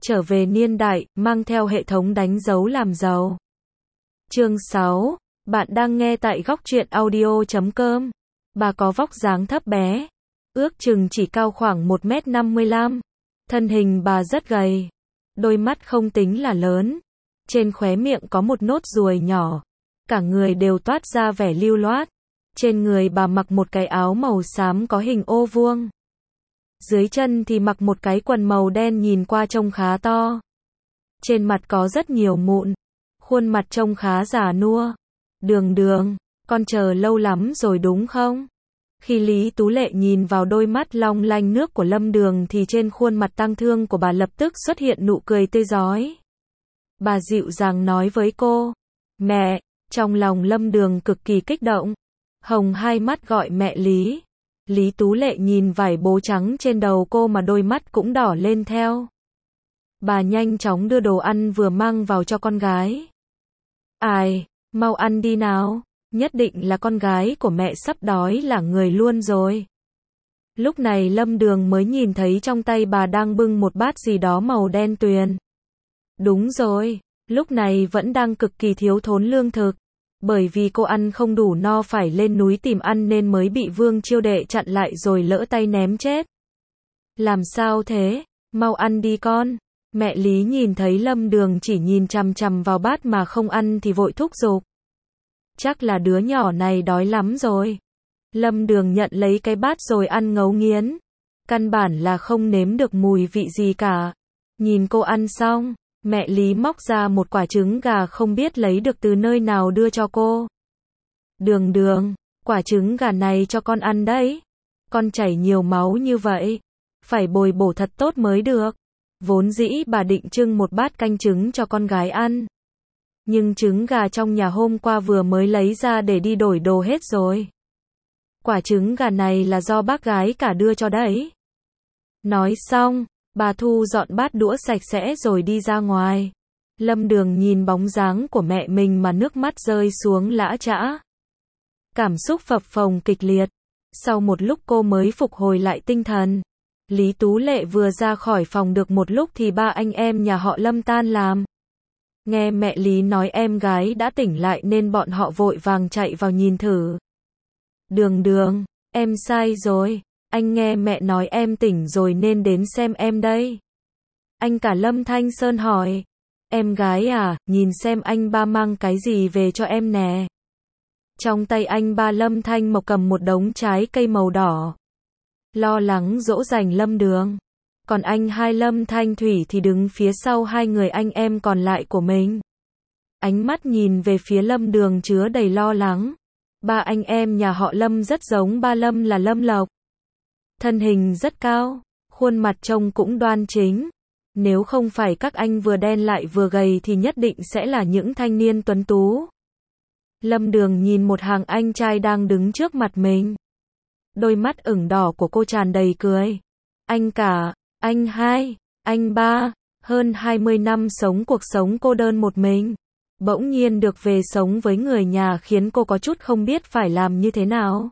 trở về niên đại, mang theo hệ thống đánh dấu làm giàu. Chương 6, bạn đang nghe tại góc truyện audio.com. Bà có vóc dáng thấp bé, ước chừng chỉ cao khoảng 1m55. Thân hình bà rất gầy, đôi mắt không tính là lớn, trên khóe miệng có một nốt ruồi nhỏ, cả người đều toát ra vẻ lưu loát. Trên người bà mặc một cái áo màu xám có hình ô vuông. Dưới chân thì mặc một cái quần màu đen nhìn qua trông khá to. Trên mặt có rất nhiều mụn, khuôn mặt trông khá già nua. Đường, con chờ lâu lắm rồi đúng không? Khi Lý Tú Lệ nhìn vào đôi mắt long lanh nước của Lâm Đường thì trên khuôn mặt tang thương của bà lập tức xuất hiện nụ cười tươi rói. Bà dịu dàng nói với cô, mẹ, trong lòng Lâm Đường cực kỳ kích động. Hồng hai mắt gọi mẹ Lý. Lý Tú Lệ nhìn vải bố trắng trên đầu cô mà đôi mắt cũng đỏ lên theo. Bà nhanh chóng đưa đồ ăn vừa mang vào cho con gái. Ai, mau ăn đi nào, nhất định là con gái của mẹ sắp đói là người luôn rồi. Lúc này Lâm Đường mới nhìn thấy trong tay bà đang bưng một bát gì đó màu đen tuyền. Đúng rồi, lúc này vẫn đang cực kỳ thiếu thốn lương thực. Bởi vì cô ăn không đủ no phải lên núi tìm ăn nên mới bị Vương Chiêu Đệ chặn lại rồi lỡ tay ném chết. Làm sao thế? Mau ăn đi con. Mẹ Lý nhìn thấy Lâm Đường chỉ nhìn chằm chằm vào bát mà không ăn thì vội thúc giục. Chắc là đứa nhỏ này đói lắm rồi. Lâm Đường nhận lấy cái bát rồi ăn ngấu nghiến. Căn bản là không nếm được mùi vị gì cả. Nhìn cô ăn xong, mẹ Lý móc ra một quả trứng gà không biết lấy được từ nơi nào đưa cho cô. Đường, quả trứng gà này cho con ăn đấy. Con chảy nhiều máu như vậy, phải bồi bổ thật tốt mới được. Vốn dĩ bà định trưng một bát canh trứng cho con gái ăn. Nhưng trứng gà trong nhà hôm qua vừa mới lấy ra để đi đổi đồ hết rồi. Quả trứng gà này là do bác gái cả đưa cho đấy. Nói xong, bà thu dọn bát đũa sạch sẽ rồi đi ra ngoài. Lâm Đường nhìn bóng dáng của mẹ mình mà nước mắt rơi xuống lã chã. Cảm xúc phập phồng kịch liệt. Sau một lúc cô mới phục hồi lại tinh thần. Lý Tú Lệ vừa ra khỏi phòng được một lúc thì ba anh em nhà họ Lâm tan làm. Nghe mẹ Lý nói em gái đã tỉnh lại nên bọn họ vội vàng chạy vào nhìn thử. Đường, em sai rồi. Anh nghe mẹ nói em tỉnh rồi nên đến xem em đây. Anh cả Lâm Thanh Sơn hỏi. Em gái à, nhìn xem anh ba mang cái gì về cho em nè. Trong tay anh ba Lâm Thanh Mộc cầm một đống trái cây màu đỏ. Lo lắng dỗ dành Lâm Đường. Còn anh hai Lâm Thanh Thủy thì đứng phía sau hai người anh em còn lại của mình. Ánh mắt nhìn về phía Lâm Đường chứa đầy lo lắng. Ba anh em nhà họ Lâm rất giống ba Lâm là Lâm Lộc. Thân hình rất cao, khuôn mặt trông cũng đoan chính. Nếu không phải các anh vừa đen lại vừa gầy thì nhất định sẽ là những thanh niên tuấn tú. Lâm Đường nhìn một hàng anh trai đang đứng trước mặt mình. Đôi mắt ửng đỏ của cô tràn đầy cười. Anh cả, anh hai, anh ba, hơn 20 năm sống cuộc sống cô đơn một mình. Bỗng nhiên được về sống với người nhà khiến cô có chút không biết phải làm như thế nào.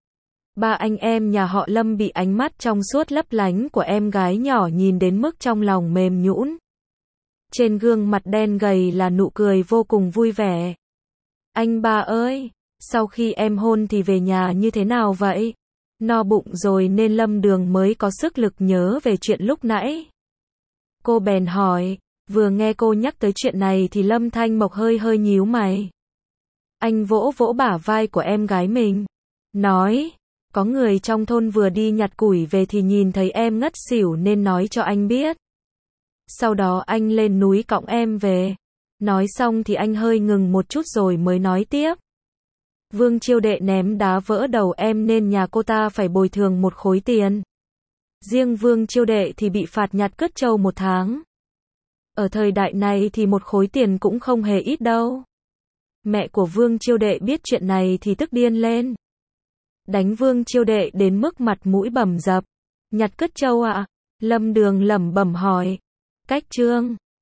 Ba anh em nhà họ Lâm bị ánh mắt trong suốt lấp lánh của em gái nhỏ nhìn đến mức trong lòng mềm nhũn. Trên gương mặt đen gầy là nụ cười vô cùng vui vẻ. Anh ba ơi, sau khi em hôn thì về nhà như thế nào vậy? No bụng rồi nên Lâm Đường mới có sức lực nhớ về chuyện lúc nãy. Cô bèn hỏi, vừa nghe cô nhắc tới chuyện này thì Lâm Thanh Mộc hơi nhíu mày. Anh vỗ vỗ bả vai của em gái mình, nói, có người trong thôn vừa đi nhặt củi về thì nhìn thấy em ngất xỉu nên nói cho anh biết. Sau đó anh lên núi cõng em về. Nói xong thì anh hơi ngừng một chút rồi mới nói tiếp. Vương Chiêu Đệ ném đá vỡ đầu em nên nhà cô ta phải bồi thường một khối tiền. Riêng Vương Chiêu Đệ thì bị phạt nhặt cứt trâu 1 tháng. Ở thời đại này thì một khối tiền cũng không hề ít đâu. Mẹ của Vương Chiêu Đệ biết chuyện này thì tức điên lên. Đánh Vương Chiêu Đệ đến mức mặt mũi bầm dập. Nhặt cứt trâu ạ? Lâm Đường lẩm bẩm hỏi. Cách chương